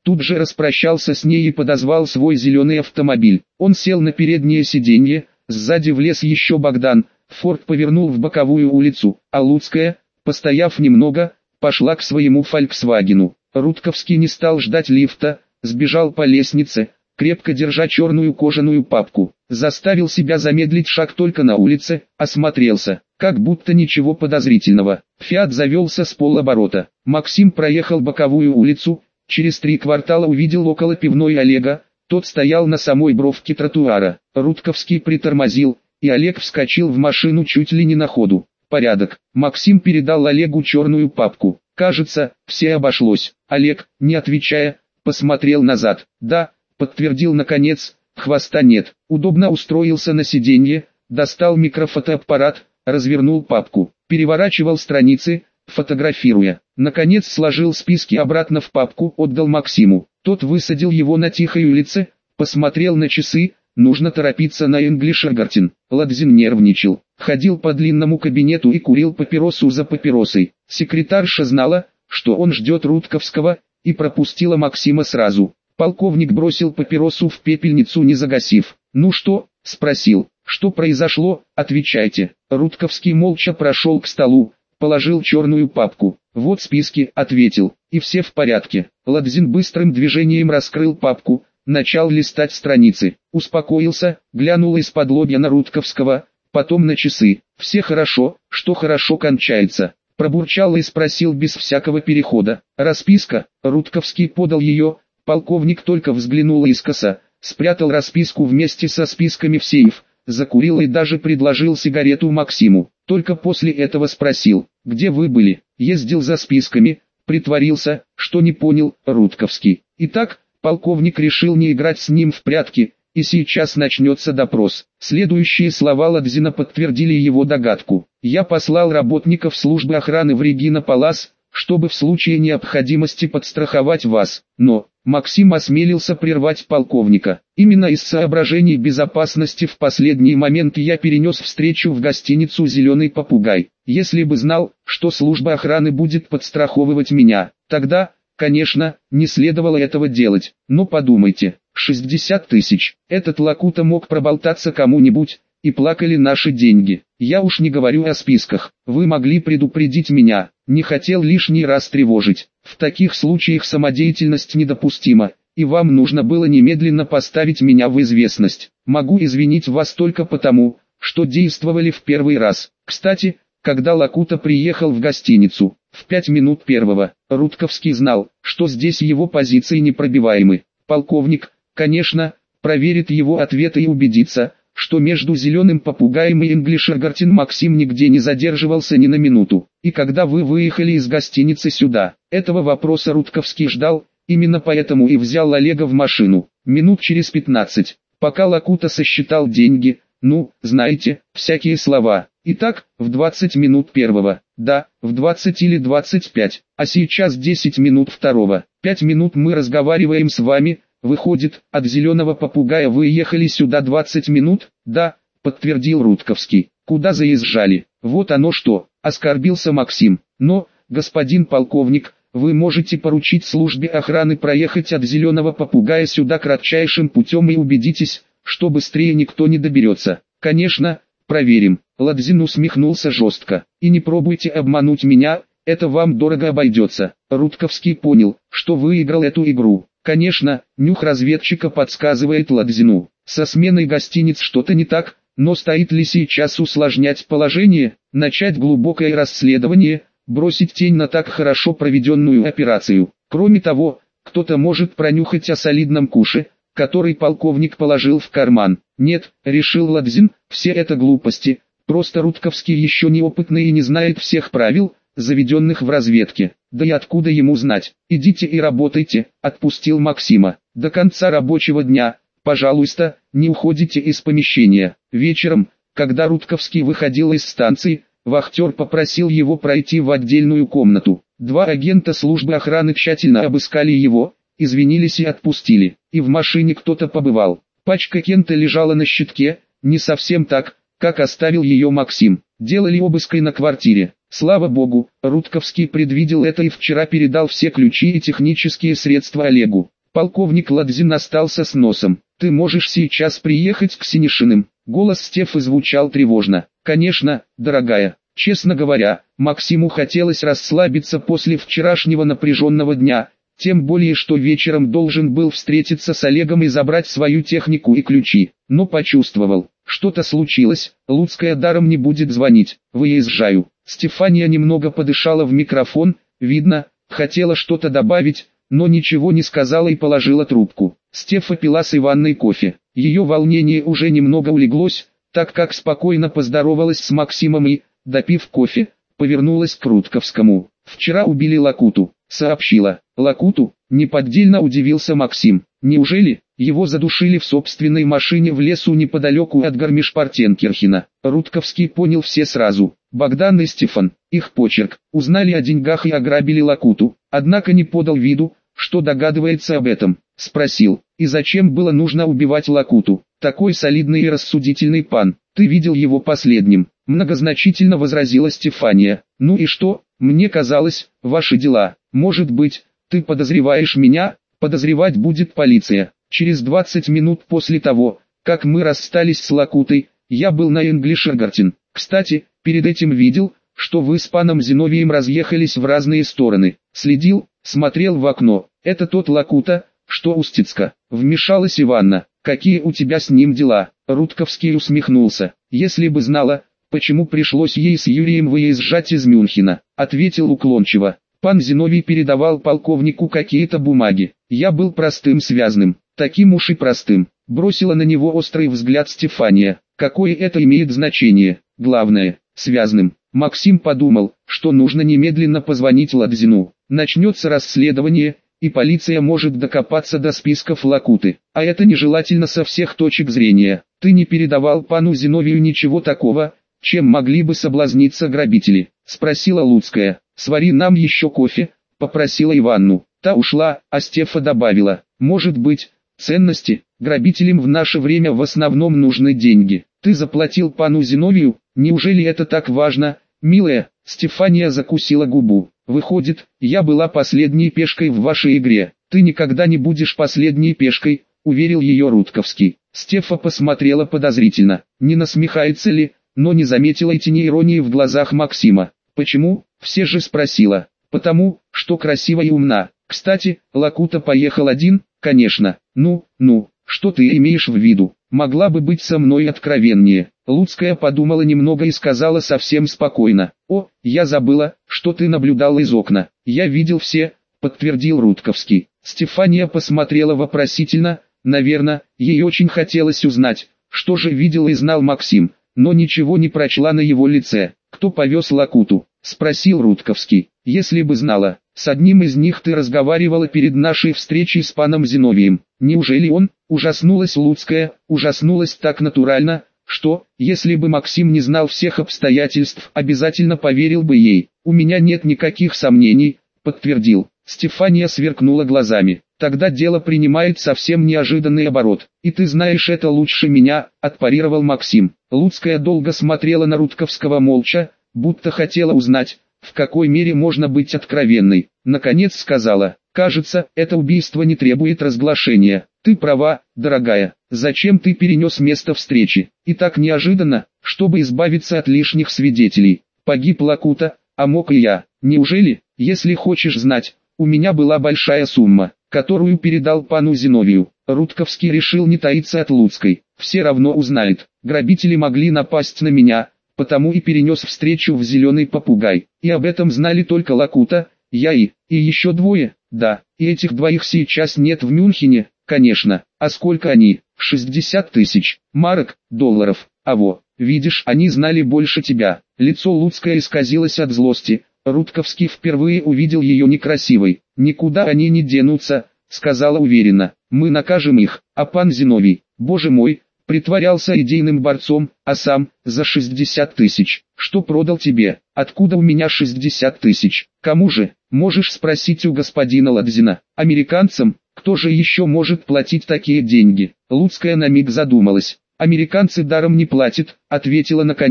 Speaker 1: тут же распрощался с ней и подозвал свой зеленый автомобиль. Он сел на переднее сиденье, сзади влез еще Богдан, Форд повернул в боковую улицу, а Луцкая, постояв немного, пошла к своему «Фольксвагену». Рудковский не стал ждать лифта, сбежал по лестнице, крепко держа черную кожаную папку. Заставил себя замедлить шаг только на улице, осмотрелся, как будто ничего подозрительного. «Фиат» завелся с полоборота. Максим проехал боковую улицу, через три квартала увидел около пивной Олега, тот стоял на самой бровке тротуара. Рудковский притормозил, и Олег вскочил в машину чуть ли не на ходу. «Порядок». Максим передал Олегу черную папку. «Кажется, все обошлось». Олег, не отвечая, посмотрел назад. «Да», подтвердил наконец, «хвоста нет». Удобно устроился на сиденье, достал микрофотоаппарат, развернул папку, переворачивал страницы, фотографируя. Наконец сложил списки обратно в папку, отдал Максиму. Тот высадил его на тихой улице, посмотрел на часы, нужно торопиться на Инглишергартен. Ладзин нервничал, ходил по длинному кабинету и курил папиросу за папиросой. Секретарша знала, что он ждет Рудковского, и пропустила Максима сразу. Полковник бросил папиросу в пепельницу, не загасив. «Ну что?» – спросил. «Что произошло? Отвечайте». Рудковский молча прошел к столу, положил черную папку. «Вот списки», – ответил, – «и все в порядке». Ладзин быстрым движением раскрыл папку, начал листать страницы, успокоился, глянул из-под лобья на Рудковского, потом на часы. «Все хорошо, что хорошо кончается», – пробурчал и спросил без всякого перехода. «Расписка?» Рудковский подал ее, полковник только взглянул искоса, спрятал расписку вместе со списками в сейф, закурил и даже предложил сигарету Максиму. Только после этого спросил: «Где вы были?» «Ездил за списками», притворился, что не понял Рудковский. Итак, полковник решил не играть с ним в прятки, и сейчас начнется допрос. Следующие слова Ладзина подтвердили его догадку. «Я послал работников службы охраны в Регина Палас, чтобы в случае необходимости подстраховать вас, но...» Максим осмелился прервать полковника. «Именно из соображений безопасности в последний момент я перенес встречу в гостиницу «Зеленый попугай». Если бы знал, что служба охраны будет подстраховывать меня, тогда, конечно, не следовало этого делать. Но подумайте, шестьдесят тысяч. Этот Лакута мог проболтаться кому-нибудь, и плакали наши деньги. Я уж не говорю о списках. Вы могли предупредить меня, не хотел лишний раз тревожить. В таких случаях самодеятельность недопустима, и вам нужно было немедленно поставить меня в известность. Могу извинить вас только потому, что действовали в первый раз. Кстати, когда Лакута приехал в гостиницу, в пять минут первого, Рудковский знал, что здесь его позиции непробиваемы. Полковник, конечно, проверит его ответы и убедится, что между «Зеленым попугаем» и Инглишергартен Максим нигде не задерживался ни на минуту. И когда вы выехали из гостиницы сюда, этого вопроса Рудковский ждал, именно поэтому и взял Олега в машину. Минут через пятнадцать, пока Лакута сосчитал деньги, ну, знаете, всякие слова. Итак, в двадцать минут первого, да, в двадцать или двадцать пять, а сейчас десять минут второго. пять минут мы разговариваем с вами. Выходит, от «Зеленого попугая» вы ехали сюда двадцать минут? Да, подтвердил Рудковский. Куда заезжали? Вот оно что, оскорбился Максим. Но, господин полковник, вы можете поручить службе охраны проехать от «Зеленого попугая» сюда кратчайшим путем и убедитесь, что быстрее никто не доберется. Конечно, проверим. Ладзин усмехнулся жестко. И не пробуйте обмануть меня, это вам дорого обойдется. Рудковский понял, что выиграл эту игру. Конечно, нюх разведчика подсказывает Ладзину. Со сменой гостиниц что-то не так, но стоит ли сейчас усложнять положение, начать глубокое расследование, бросить тень на так хорошо проведенную операцию? Кроме того, кто-то может пронюхать о солидном куше, который полковник положил в карман. Нет, решил Ладзин, все это глупости, просто Рудковский еще неопытный и не знает всех правил, заведенных в разведке. Да и откуда ему знать? Идите и работайте, отпустил Максима. До конца рабочего дня, пожалуйста, не уходите из помещения. Вечером, когда Рудковский выходил из станции, вахтер попросил его пройти в отдельную комнату. Два агента службы охраны тщательно обыскали его, извинились и отпустили. И в машине кто-то побывал. Пачка Кента лежала на щитке, не совсем так, как оставил ее Максим. делали обыск и на квартире. Слава богу, Рудковский предвидел это и вчера передал все ключи и технические средства Олегу. Полковник Ладзин остался с носом. «Ты можешь сейчас приехать к Синишиным?» Голос Стефы звучал тревожно. «Конечно, дорогая». Честно говоря, Максиму хотелось расслабиться после вчерашнего напряженного дня, тем более что вечером должен был встретиться с Олегом и забрать свою технику и ключи. Но почувствовал, что-то случилось, Луцкая даром не будет звонить. «Выезжаю». Стефания немного подышала в микрофон, видно, хотела что-то добавить, но ничего не сказала и положила трубку. Стефа пила с Иванной кофе. Ее волнение уже немного улеглось, так как спокойно поздоровалась с Максимом и, допив кофе, повернулась к Рудковскому. «Вчера убили Лакуту», — сообщила. «Лакуту?» — неподдельно удивился Максим. «Неужели?» Его задушили в собственной машине в лесу неподалеку от Гармиш-Партенкирхена. Рудковский понял все сразу. Богдан и Стефан, их почерк, узнали о деньгах и ограбили Лакуту, однако не подал виду, что догадывается об этом. Спросил, и зачем было нужно убивать Лакуту? Такой солидный и рассудительный пан, ты видел его последним? Многозначительно возразила Стефания. Ну и что, мне казалось, ваши дела. Может быть, ты подозреваешь меня? Подозревать будет полиция. Через двадцать минут после того, как мы расстались с Лакутой, я был на Энглишергартен. Кстати, перед этим видел, что вы с паном Зиновием разъехались в разные стороны. Следил, смотрел в окно. Это тот Лакута, что у Стицка. Вмешалась Иванна. Какие у тебя с ним дела? Рудковский усмехнулся. Если бы знала, почему пришлось ей с Юрием выезжать из Мюнхена, ответил уклончиво. Пан Зиновий передавал полковнику какие-то бумаги. Я был простым связным. Таким уж и простым. Бросила на него острый взгляд Стефания. Какое это имеет значение? Главное, связным. Максим подумал, что нужно немедленно позвонить Ладзину. Начнется расследование, и полиция может докопаться до списков Лакуты. А это нежелательно со всех точек зрения. Ты не передавал пану Зиновию ничего такого, чем могли бы соблазниться грабители? Спросила Луцкая. Свари нам еще кофе, попросила Иванну. Та ушла, а Стефа добавила. Может быть, ценности? Грабителям в наше время в основном нужны деньги. Ты заплатил пану Зиновию? Неужели это так важно, милая? Стефания закусила губу. Выходит, я была последней пешкой в вашей игре. Ты никогда не будешь последней пешкой, уверил ее Рудковский. Стефа посмотрела подозрительно. Не насмехается ли, но не заметила и тени иронии в глазах Максима. Почему? Все же спросила. Потому, что красива и умна. Кстати, Лакута поехал один, конечно. Ну, ну, что ты имеешь в виду? Могла бы быть со мной откровеннее. Луцкая подумала немного и сказала совсем спокойно. О, я забыла, что ты наблюдал из окна. Я видел все, подтвердил Рудковский. Стефания посмотрела вопросительно. Наверное, ей очень хотелось узнать, что же видел и знал Максим, но ничего не прочла на его лице. Кто повез Лакуту? Спросил Рудковский. Если бы знала, с одним из них ты разговаривала перед нашей встречей с паном Зиновием. Неужели он? Ужаснулась Луцкая, ужаснулась так натурально, что, если бы Максим не знал всех обстоятельств, обязательно поверил бы ей. У меня нет никаких сомнений, подтвердил. Стефания сверкнула глазами. Тогда дело принимает совсем неожиданный оборот. И ты знаешь это лучше меня, отпарировал Максим. Луцкая долго смотрела на Рудковского молча, будто хотела узнать, в какой мере можно быть откровенной. Наконец сказала, кажется, это убийство не требует разглашения. Ты права, дорогая, зачем ты перенес место встречи? И так неожиданно, чтобы избавиться от лишних свидетелей. Погиб Лакута, а мог и я. Неужели, если хочешь знать, у меня была большая сумма, которую передал пану Зиновию. Рудковский решил не таиться от Луцкой. Все равно узнает. Грабители могли напасть на меня, потому и перенес встречу в «Зеленый попугай». И об этом знали только Лакута, я и, и еще двое. Да, и этих двоих сейчас нет в Мюнхене, конечно. А сколько они? шестьдесят тысяч марок, долларов. А во, видишь, они знали больше тебя. Лицо Луцкое исказилось от злости. Рудковский впервые увидел ее некрасивой. «Никуда они не денутся», — сказала уверенно. «Мы накажем их, а пан Зиновий, боже мой, притворялся идейным борцом, а сам, за шестьдесят тысяч, что продал тебе? Откуда у меня шестьдесят тысяч? Кому же? Можешь спросить у господина Ладзина. Американцам? Кто же еще может платить такие деньги?» Луцкая на миг задумалась. «Американцы даром не платят», — ответила наконец,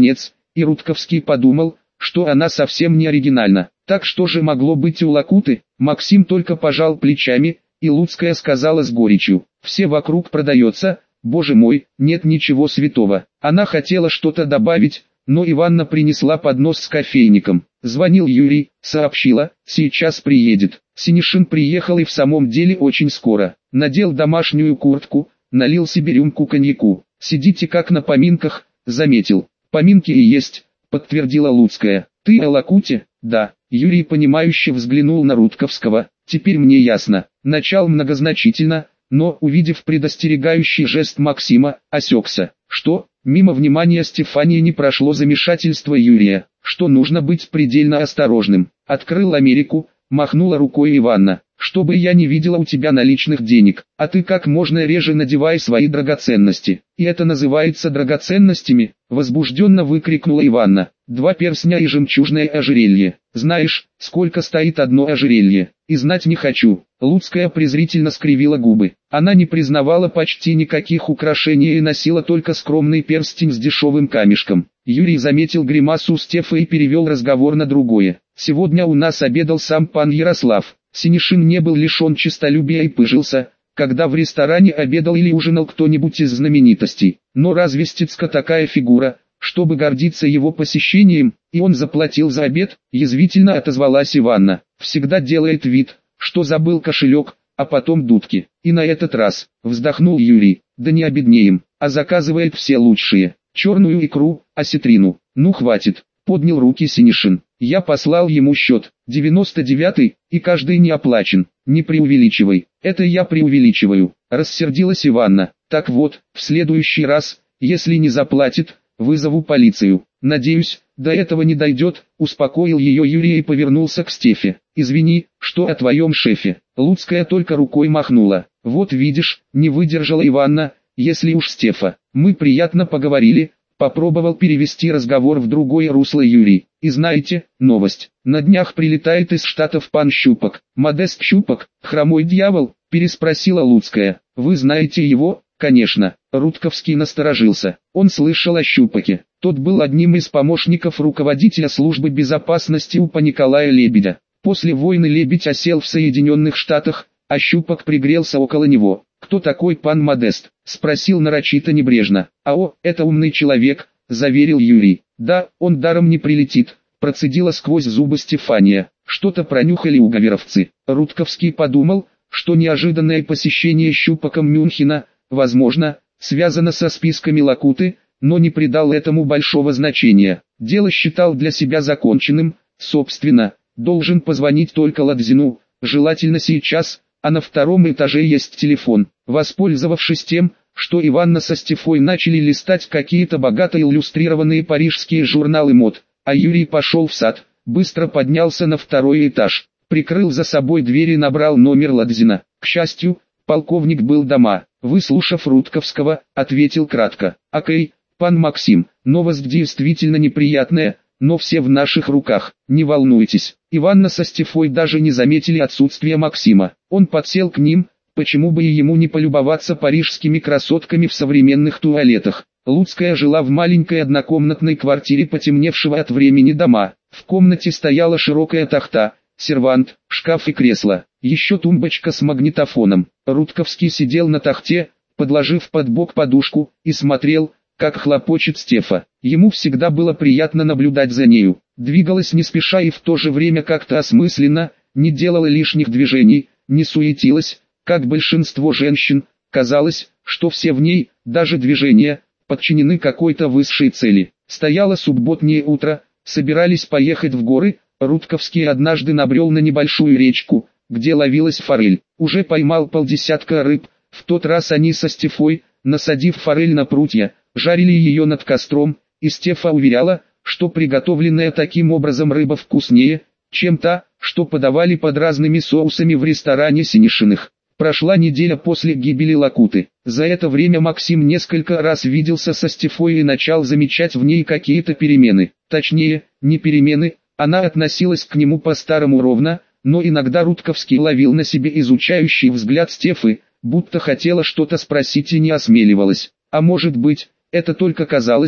Speaker 1: и Рутковский подумал, что она совсем не оригинальна. Так что же могло быть у Лакуты? Максим только пожал плечами, и Луцкая сказала с горечью: «Все вокруг продается, боже мой, нет ничего святого». Она хотела что-то добавить, но Иванна принесла поднос с кофейником. Звонил Юрий, сообщила: «Сейчас приедет». Синишин приехал и в самом деле очень скоро. Надел домашнюю куртку, налил себе рюмку коньяку. «Сидите как на поминках», заметил. «Поминки и есть», подтвердила Луцкая. «Ты о Лакуте?» «Да». Юрий понимающе взглянул на Рутковского. «Теперь мне ясно». Начал многозначительно, но, увидев предостерегающий жест Максима, осекся. «Что?» Мимо внимания Стефании не прошло замешательство Юрия, что нужно быть предельно осторожным. «Открыл Америку», махнула рукой Иванна. «Чтобы я не видела у тебя наличных денег, а ты как можно реже надевай свои драгоценности». «И это называется драгоценностями?» возбужденно выкрикнула Иванна. «Два перстня и жемчужное ожерелье. Знаешь, сколько стоит одно ожерелье? И знать не хочу». Луцкая презрительно скривила губы. Она не признавала почти никаких украшений и носила только скромный перстень с дешевым камешком. Юрий заметил гримасу Стефа и перевел разговор на другое. «Сегодня у нас обедал сам пан Ярослав». Синишин не был лишен честолюбия и пыжился, когда в ресторане обедал или ужинал кто-нибудь из знаменитостей. Но разве Стецко такая фигура, чтобы гордиться его посещением, и он заплатил за обед? Язвительно отозвалась Иванна. «Всегда делает вид, что забыл кошелек, а потом дудки. И на этот раз», вздохнул Юрий, «да не обеднеем, а заказывает все лучшие. Черную икру, осетрину». «Ну хватит», поднял руки Синишин. «Я послал ему счет, девяносто девятый, и каждый не оплачен. Не преувеличивай». «Это я преувеличиваю», рассердилась Иванна. «Так вот, в следующий раз, если не заплатит, вызову полицию». «Надеюсь, до этого не дойдет», успокоил ее Юрий и повернулся к Стефе. «Извини, что о твоем шефе». Луцкая только рукой махнула. «Вот видишь, не выдержала Иванна, если уж Стефа. Мы приятно поговорили». Попробовал перевести разговор в другое русло Юрий. «И знаете, новость. На днях прилетает из Штатов пан Щупак». «Модест Щупак, хромой дьявол?» переспросила Луцкая. «Вы знаете его?» «Конечно». Рутковский насторожился. Он слышал о Щупаке. Тот был одним из помощников руководителя службы безопасности у пана Николая Лебедя. После войны Лебедь осел в Соединенных Штатах, а Щупак пригрелся около него. «Кто такой пан Модест?» – спросил нарочито небрежно. «А о, это умный человек», – заверил Юрий. «Да, он даром не прилетит», – процедила сквозь зубы Стефания. «Что-то пронюхали уговоровцы». Рутковский подумал, что неожиданное посещение Щупаком Мюнхена, возможно, связано со списками Лакуты, но не придал этому большого значения. Дело считал для себя законченным, собственно, должен позвонить только Ладзину, желательно сейчас, а на втором этаже есть телефон. Воспользовавшись тем, что Иванна со Стефой начали листать какие-то богато иллюстрированные парижские журналы мод, а Юрий пошел в сад, быстро поднялся на второй этаж, прикрыл за собой дверь и набрал номер Ладзина. К счастью, полковник был дома. Выслушав Рутковского, ответил кратко: «Окей, пан Максим, новость действительно неприятная, но все в наших руках, не волнуйтесь». Иванна со Стефой даже не заметили отсутствия Максима. Он подсел к ним, почему бы и ему не полюбоваться парижскими красотками в современных туалетах. Луцкая жила в маленькой однокомнатной квартире потемневшего от времени дома. В комнате стояла широкая тахта, сервант, шкаф и кресло, еще тумбочка с магнитофоном. Рутковский сидел на тахте, подложив под бок подушку, и смотрел, как хлопочет Стефа. Ему всегда было приятно наблюдать за нею. Двигалась не спеша и в то же время как-то осмысленно, не делала лишних движений, не суетилась, как большинство женщин. Казалось, что все в ней, даже движения, подчинены какой-то высшей цели. Стояло субботнее утро, собирались поехать в горы. Рутковский однажды набрел на небольшую речку, где ловилась форель. Уже поймал полдесятка рыб. В тот раз они со Стефой, насадив форель на прутья, жарили ее над костром, и Стефа уверяла, что приготовленная таким образом рыба вкуснее, чем та, что подавали под разными соусами в ресторане Синишиных. Прошла неделя после гибели Лакуты. За это время Максим несколько раз виделся со Стефой и начал замечать в ней какие-то перемены. Точнее, не перемены, она относилась к нему по-старому ровно, но иногда Рутковский ловил на себе изучающий взгляд Стефы, будто хотела что-то спросить и не осмеливалась. А может быть, это только казалось,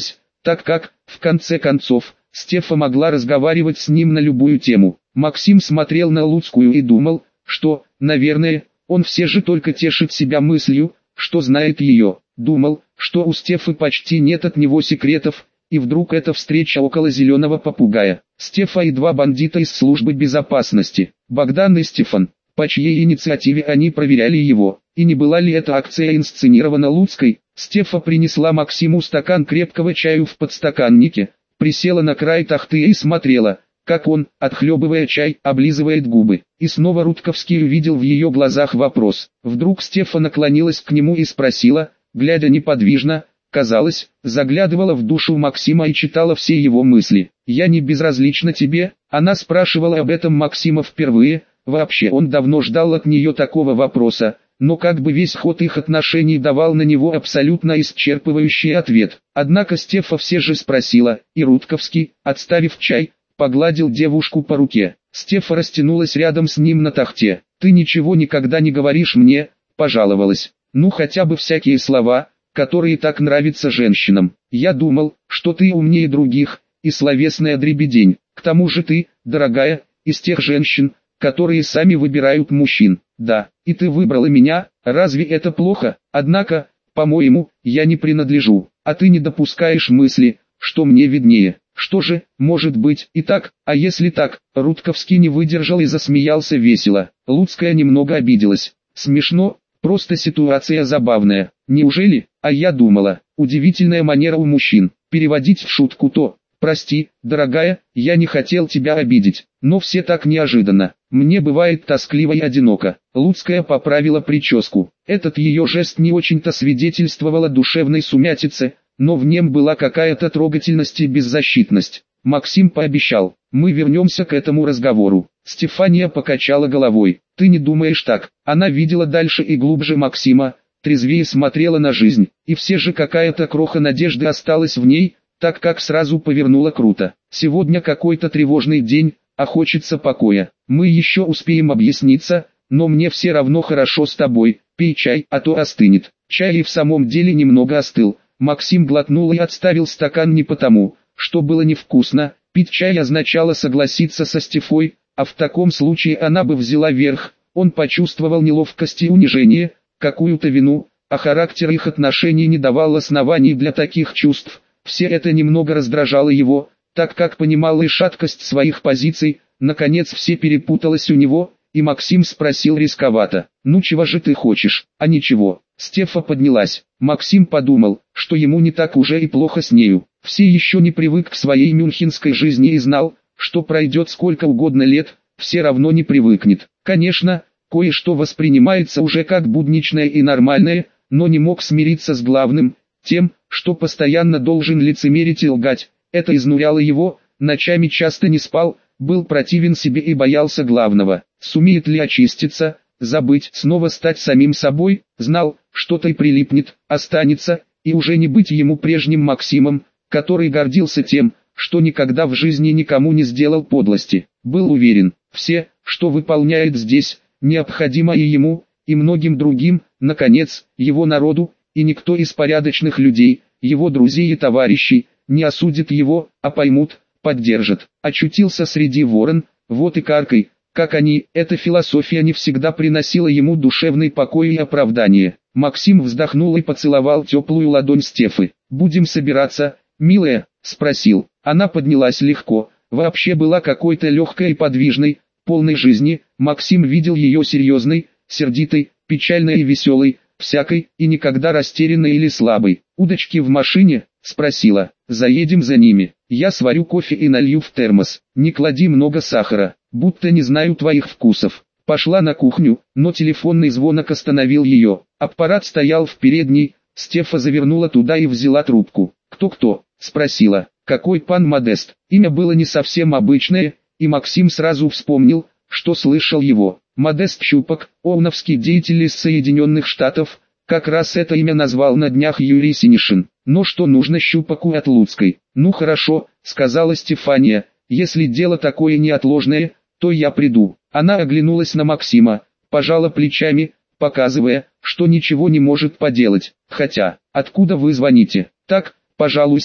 Speaker 1: так как, в конце концов, Стефа могла разговаривать с ним на любую тему. Максим смотрел на Луцкую и думал, что, наверное, он все же только тешит себя мыслью, что знает ее. Думал, что у Стефы почти нет от него секретов, и вдруг эта встреча около зеленого попугая. Стефа и два бандита из службы безопасности, Богдан и Стефан, по чьей инициативе они проверяли его, и не была ли эта акция инсценирована Луцкой. Стефа принесла Максиму стакан крепкого чаю в подстаканнике, присела на край тахты и смотрела, как он, отхлебывая чай, облизывает губы. И снова Рудковский увидел в ее глазах вопрос. Вдруг Стефа наклонилась к нему и спросила, глядя неподвижно, казалось, заглядывала в душу Максима и читала все его мысли. «Я не безразлична тебе?» Она спрашивала об этом Максима впервые, вообще он давно ждал от нее такого вопроса, но как бы весь ход их отношений давал на него абсолютно исчерпывающий ответ. Однако Стефа все же спросила, и Рудковский, отставив чай, погладил девушку по руке. Стефа растянулась рядом с ним на тахте. «Ты ничего никогда не говоришь мне», — пожаловалась. «Ну хотя бы всякие слова, которые так нравятся женщинам. Я думал, что ты умнее других, и словесная дребедень. К тому же ты, дорогая, из тех женщин, которые сами выбирают мужчин. Да, и ты выбрала меня, разве это плохо? Однако, по-моему, я не принадлежу, а ты не допускаешь мысли, что мне виднее. Что же, может быть, и так, а если так?» Рудковский не выдержал и засмеялся весело. Луцкая немного обиделась. «Смешно, просто ситуация забавная. Неужели? А я думала, удивительная манера у мужчин, переводить в шутку то. Прости, дорогая, я не хотел тебя обидеть, но все так неожиданно. Мне бывает тоскливо и одиноко». Луцкая поправила прическу. Этот ее жест не очень-то свидетельствовал о душевной сумятице, но в нем была какая-то трогательность и беззащитность. Максим пообещал, мы вернемся к этому разговору. Стефания покачала головой. «Ты не думаешь так?» Она видела дальше и глубже Максима, трезвее смотрела на жизнь, и все же какая-то кроха надежды осталась в ней, так как сразу повернула круто. «Сегодня какой-то тревожный день, а хочется покоя. Мы еще успеем объясниться, но мне все равно хорошо с тобой, пей чай, а то остынет». Чай и в самом деле немного остыл. Максим глотнул и отставил стакан не потому, что было невкусно. Пить чай означало согласиться со Стефой, а в таком случае она бы взяла верх. Он почувствовал неловкость и унижение, какую-то вину, а характер их отношений не давал оснований для таких чувств. Все это немного раздражало его, так как понимал и шаткость своих позиций. Наконец все перепуталось у него, и Максим спросил рисковато: «Ну чего же ты хочешь?» «А ничего». Стефа поднялась. Максим подумал, что ему не так уже и плохо с нею. Все еще не привык к своей мюнхенской жизни и знал, что пройдет сколько угодно лет, все равно не привыкнет. Конечно, кое-что воспринимается уже как будничное и нормальное, но не мог смириться с главным, тем, что постоянно должен лицемерить и лгать. Это изнуряло его, ночами часто не спал, был противен себе и боялся главного. Сумеет ли очиститься, забыть, снова стать самим собой? Знал, что-то и прилипнет, останется, и уже не быть ему прежним Максимом, который гордился тем, что никогда в жизни никому не сделал подлости. Был уверен, все, что выполняет здесь, необходимо и ему, и многим другим, наконец, его народу, и никто из порядочных людей, его друзей и товарищей, не осудит его, а поймут, поддержат. Очутился среди ворон, вот и каркай, как они. Эта философия не всегда приносила ему душевный покой и оправдание. Максим вздохнул и поцеловал теплую ладонь Стефы. «Будем собираться, милая?» – спросил. Она поднялась легко, вообще была какой-то легкой и подвижной, полной жизни. Максим видел ее серьезной, сердитой, печальной и веселой, всякой, и никогда растерянной или слабой. «Удочки в машине?» – спросила. «Заедем за ними. Я сварю кофе и налью в термос. Не клади много сахара, будто не знаю твоих вкусов». Пошла на кухню, но телефонный звонок остановил ее. Аппарат стоял в передней, Стефа завернула туда и взяла трубку. «Кто-кто?» – спросила. «Какой пан Модест?» Имя было не совсем обычное, и Максим сразу вспомнил, что слышал его. Модест Щупак, ООНовский деятель из Соединенных Штатов, как раз это имя назвал на днях Юрий Синишин. Но что нужно Щупаку от Луцкой? «Ну хорошо», — сказала Стефания, — «если дело такое неотложное, то я приду». Она оглянулась на Максима, пожала плечами, показывая, что ничего не может поделать. «Хотя, откуда вы звоните?» «Так, пожалуйста,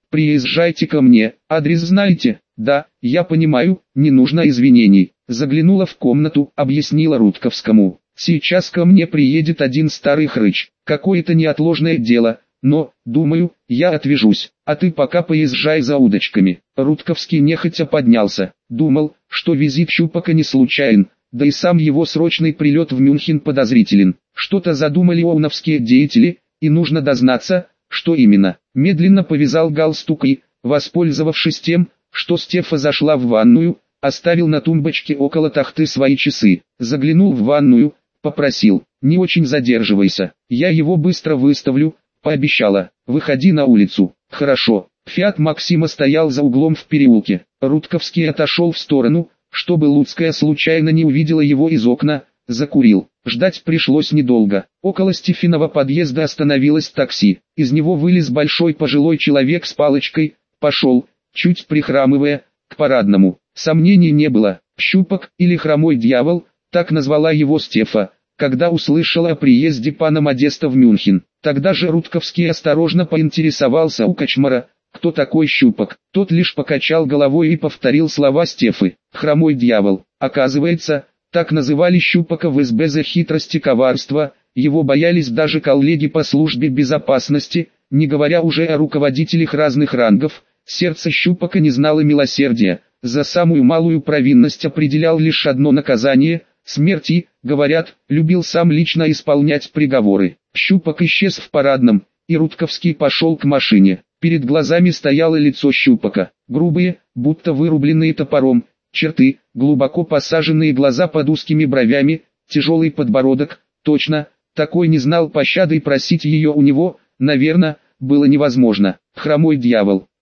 Speaker 1: приезжайте ко мне, адрес знаете? Да, я понимаю, не нужно извинений. Заглянула в комнату, объяснила Рудковскому. Сейчас ко мне приедет один старый хрыч, какое-то неотложное дело, но, думаю, я отвяжусь, а ты пока поезжай за удочками. Рудковский нехотя поднялся, думал, что визит Щупака не случайен, да и сам его срочный прилет в Мюнхен подозрителен. Что-то задумали оуновские деятели, и нужно дознаться, что именно. Медленно повязал галстук и, воспользовавшись тем, что Стефа зашла в ванную, оставил на тумбочке около тахты свои часы. Заглянул в ванную, попросил: «Не очень задерживайся, я его быстро выставлю», пообещала. «Выходи на улицу». «Хорошо». Фиат Максима стоял за углом в переулке. Рудковский отошел в сторону, чтобы Луцкая случайно не увидела его из окна, закурил. Ждать пришлось недолго. Около Стефиного подъезда остановилось такси. Из него вылез большой пожилой человек с палочкой, пошел, чуть прихрамывая, к парадному. Сомнений не было. Щупак, или хромой дьявол, так назвала его Стефа, когда услышала о приезде пана Модеста в Мюнхен. Тогда же Рудковский осторожно поинтересовался у Кочмара, кто такой Щупак. Тот лишь покачал головой и повторил слова Стефы. Хромой дьявол. Оказывается, так называли Щупака в эс бэ за хитрость и коварство, его боялись даже коллеги по службе безопасности, не говоря уже о руководителях разных рангов. Сердце Щупака не знало милосердия, за самую малую провинность определял лишь одно наказание – смерть и, говорят, любил сам лично исполнять приговоры. Щупак исчез в парадном, и Рудковский пошел к машине. Перед глазами стояло лицо Щупака, грубые, будто вырубленные топором, черты, глубоко посаженные глаза под узкими бровями, тяжелый подбородок, точно, такой не знал пощады и просить ее у него, наверное, было невозможно. Хромой дьявол.